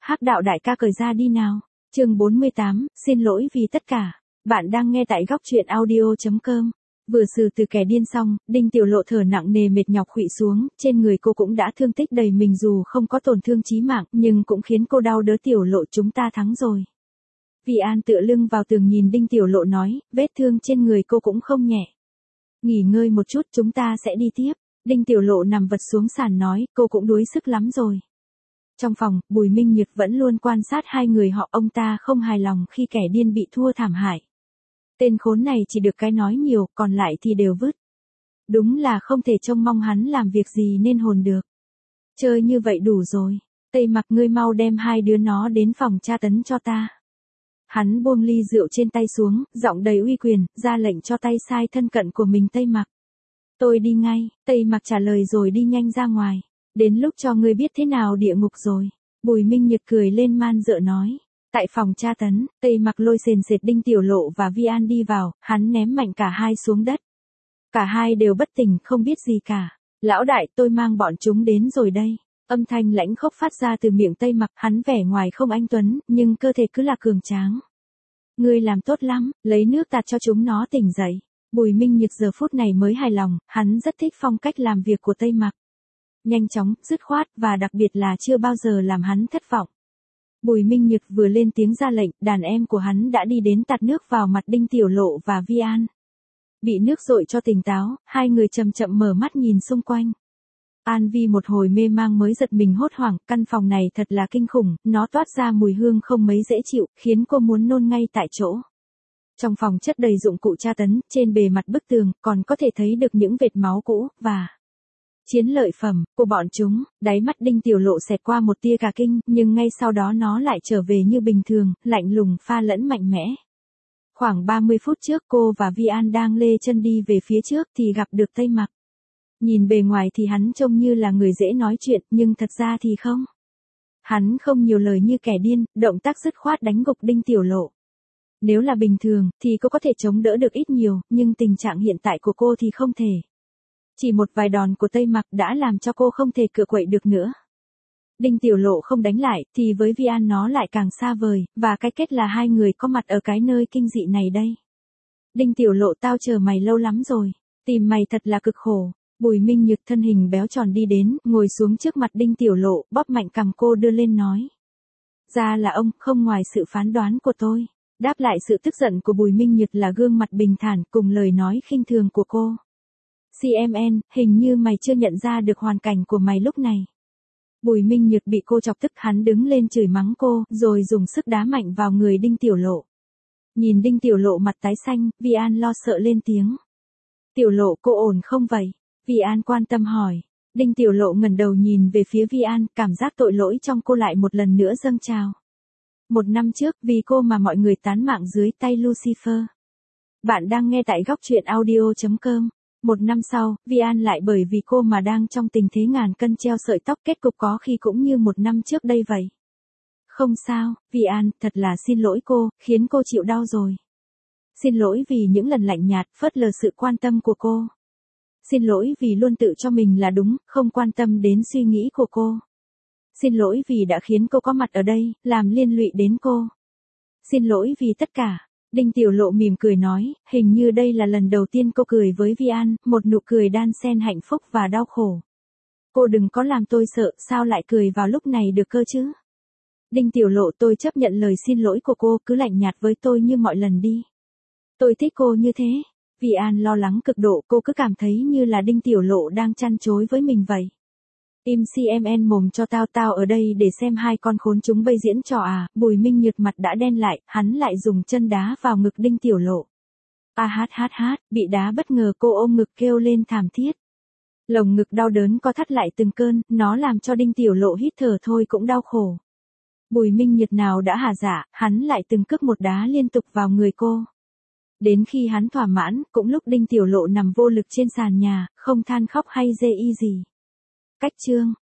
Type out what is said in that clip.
Hắc đạo đại ca cởi ra đi nào. Chương 48, xin lỗi vì tất cả. Bạn đang nghe tại góc truyện audio.com. Vừa xử từ kẻ điên xong, Đinh Tiểu Lộ thở nặng nề mệt nhọc khuỵu xuống, trên người cô cũng đã thương tích đầy mình dù không có tổn thương chí mạng, nhưng cũng khiến cô đau đớn. Tiểu Lộ chúng ta thắng rồi. Vi An tựa lưng vào tường nhìn Đinh Tiểu Lộ nói, vết thương trên người cô cũng không nhẹ. Nghỉ ngơi một chút chúng ta sẽ đi tiếp. Đinh Tiểu Lộ nằm vật xuống sàn nói, cô cũng đuối sức lắm rồi. Trong phòng, Bùi Minh Nhược vẫn luôn quan sát hai người họ, ông ta không hài lòng khi kẻ điên bị thua thảm hại. Tên khốn này chỉ được cái nói nhiều, còn lại thì đều vứt. Đúng là không thể trông mong hắn làm việc gì nên hồn được. Chơi như vậy đủ rồi. Tây Mặc, ngươi mau đem hai đứa nó đến phòng tra tấn cho ta. Hắn buông ly rượu trên tay xuống, giọng đầy uy quyền, ra lệnh cho tay sai thân cận của mình Tây Mặc. Tôi đi ngay. Tây Mặc trả lời rồi đi nhanh ra ngoài. Đến lúc cho ngươi biết thế nào địa ngục rồi. Bùi Minh Nhược cười lên man dợ nói. Tại phòng tra tấn, Tây Mặc lôi sền sệt Đinh Tiểu Lộ và Vi An đi vào, hắn ném mạnh cả hai xuống đất. Cả hai đều bất tỉnh, không biết gì cả. Lão đại, tôi mang bọn chúng đến rồi đây. Âm thanh lãnh khốc phát ra từ miệng Tây Mặc, hắn vẻ ngoài không anh tuấn, nhưng cơ thể cứ là cường tráng. Ngươi làm tốt lắm, lấy nước tạt cho chúng nó tỉnh dậy. Bùi Minh Nhược giờ phút này mới hài lòng, hắn rất thích phong cách làm việc của Tây Mặc. Nhanh chóng, dứt khoát và đặc biệt là chưa bao giờ làm hắn thất vọng. Bùi Minh Nhược vừa lên tiếng ra lệnh, đàn em của hắn đã đi đến tạt nước vào mặt Đinh Tiểu Lộ và Vi An. Bị nước dội cho tỉnh táo, hai người chậm chậm mở mắt nhìn xung quanh. An Vi một hồi mê mang mới giật mình hốt hoảng, căn phòng này thật là kinh khủng, nó toát ra mùi hương không mấy dễ chịu, khiến cô muốn nôn ngay tại chỗ. Trong phòng chất đầy dụng cụ tra tấn, trên bề mặt bức tường, còn có thể thấy được những vệt máu cũ, và chiến lợi phẩm của bọn chúng. Đáy mắt Đinh Tiểu Lộ xẹt qua một tia cả kinh, nhưng ngay sau đó nó lại trở về như bình thường, lạnh lùng pha lẫn mạnh mẽ. Khoảng 30 phút trước cô và Vi An đang lê chân đi về phía trước thì gặp được Tây Mặc. Nhìn bề ngoài thì hắn trông như là người dễ nói chuyện, nhưng thật ra thì không. Hắn không nhiều lời như kẻ điên, động tác dứt khoát đánh gục Đinh Tiểu Lộ. Nếu là bình thường, thì cô có thể chống đỡ được ít nhiều, nhưng tình trạng hiện tại của cô thì không thể. Chỉ một vài đòn của Tây Mặc đã làm cho cô không thể cựa quậy được nữa. Đinh Tiểu Lộ không đánh lại, thì với Vi An nó lại càng xa vời, và cái kết là hai người có mặt ở cái nơi kinh dị này đây. Đinh Tiểu Lộ, tao chờ mày lâu lắm rồi. Tìm mày thật là cực khổ. Bùi Minh Nhược thân hình béo tròn đi đến, ngồi xuống trước mặt Đinh Tiểu Lộ, bóp mạnh cằm cô đưa lên nói. Ra là ông, không ngoài sự phán đoán của tôi. Đáp lại sự tức giận của Bùi Minh Nhược là gương mặt bình thản cùng lời nói khinh thường của cô. CMN, hình như mày chưa nhận ra được hoàn cảnh của mày lúc này. Bùi Minh Nhược bị cô chọc tức, hắn đứng lên chửi mắng cô, rồi dùng sức đá mạnh vào người Đinh Tiểu Lộ. Nhìn Đinh Tiểu Lộ mặt tái xanh, Vi An lo sợ lên tiếng. Tiểu Lộ, cô ổn không vậy? Vi An quan tâm hỏi. Đinh Tiểu Lộ ngẩng đầu nhìn về phía Vi An, cảm giác tội lỗi trong cô lại một lần nữa dâng trào. 1 năm trước, vì cô mà mọi người tán mạng dưới tay Lucifer. Bạn đang nghe tại góc truyện audio.com. 1 năm sau, Vi An lại bởi vì cô mà đang trong tình thế ngàn cân treo sợi tóc, kết cục có khi cũng như 1 năm trước đây vậy. Không sao, Vi An, thật là xin lỗi cô, khiến cô chịu đau rồi. Xin lỗi vì những lần lạnh nhạt, phớt lờ sự quan tâm của cô. Xin lỗi vì luôn tự cho mình là đúng, không quan tâm đến suy nghĩ của cô. Xin lỗi vì đã khiến cô có mặt ở đây, làm liên lụy đến cô. Xin lỗi vì tất cả. Đinh Tiểu Lộ mỉm cười nói, hình như đây là lần đầu tiên cô cười với Vi An, một nụ cười đan xen hạnh phúc và đau khổ. Cô đừng có làm tôi sợ, sao lại cười vào lúc này được cơ chứ? Đinh Tiểu Lộ, tôi chấp nhận lời xin lỗi của cô, cứ lạnh nhạt với tôi như mọi lần đi. Tôi thích cô như thế. Vi An lo lắng cực độ, cô cứ cảm thấy như là Đinh Tiểu Lộ đang chăn chối với mình vậy. Im CMN mồm cho tao ở đây để xem hai con khốn chúng bây diễn trò à. Bùi Minh Nhược mặt đã đen lại, hắn lại dùng chân đá vào ngực Đinh Tiểu Lộ. Bị đá bất ngờ, cô ôm ngực kêu lên thảm thiết. Lồng ngực đau đớn co thắt lại từng cơn, nó làm cho Đinh Tiểu Lộ hít thở thôi cũng đau khổ. Bùi Minh Nhược nào đã hả dạ, hắn lại từng cước một đá liên tục vào người cô. Đến khi hắn thỏa mãn, cũng lúc Đinh Tiểu Lộ nằm vô lực trên sàn nhà, không than khóc hay dê y gì. Cách chương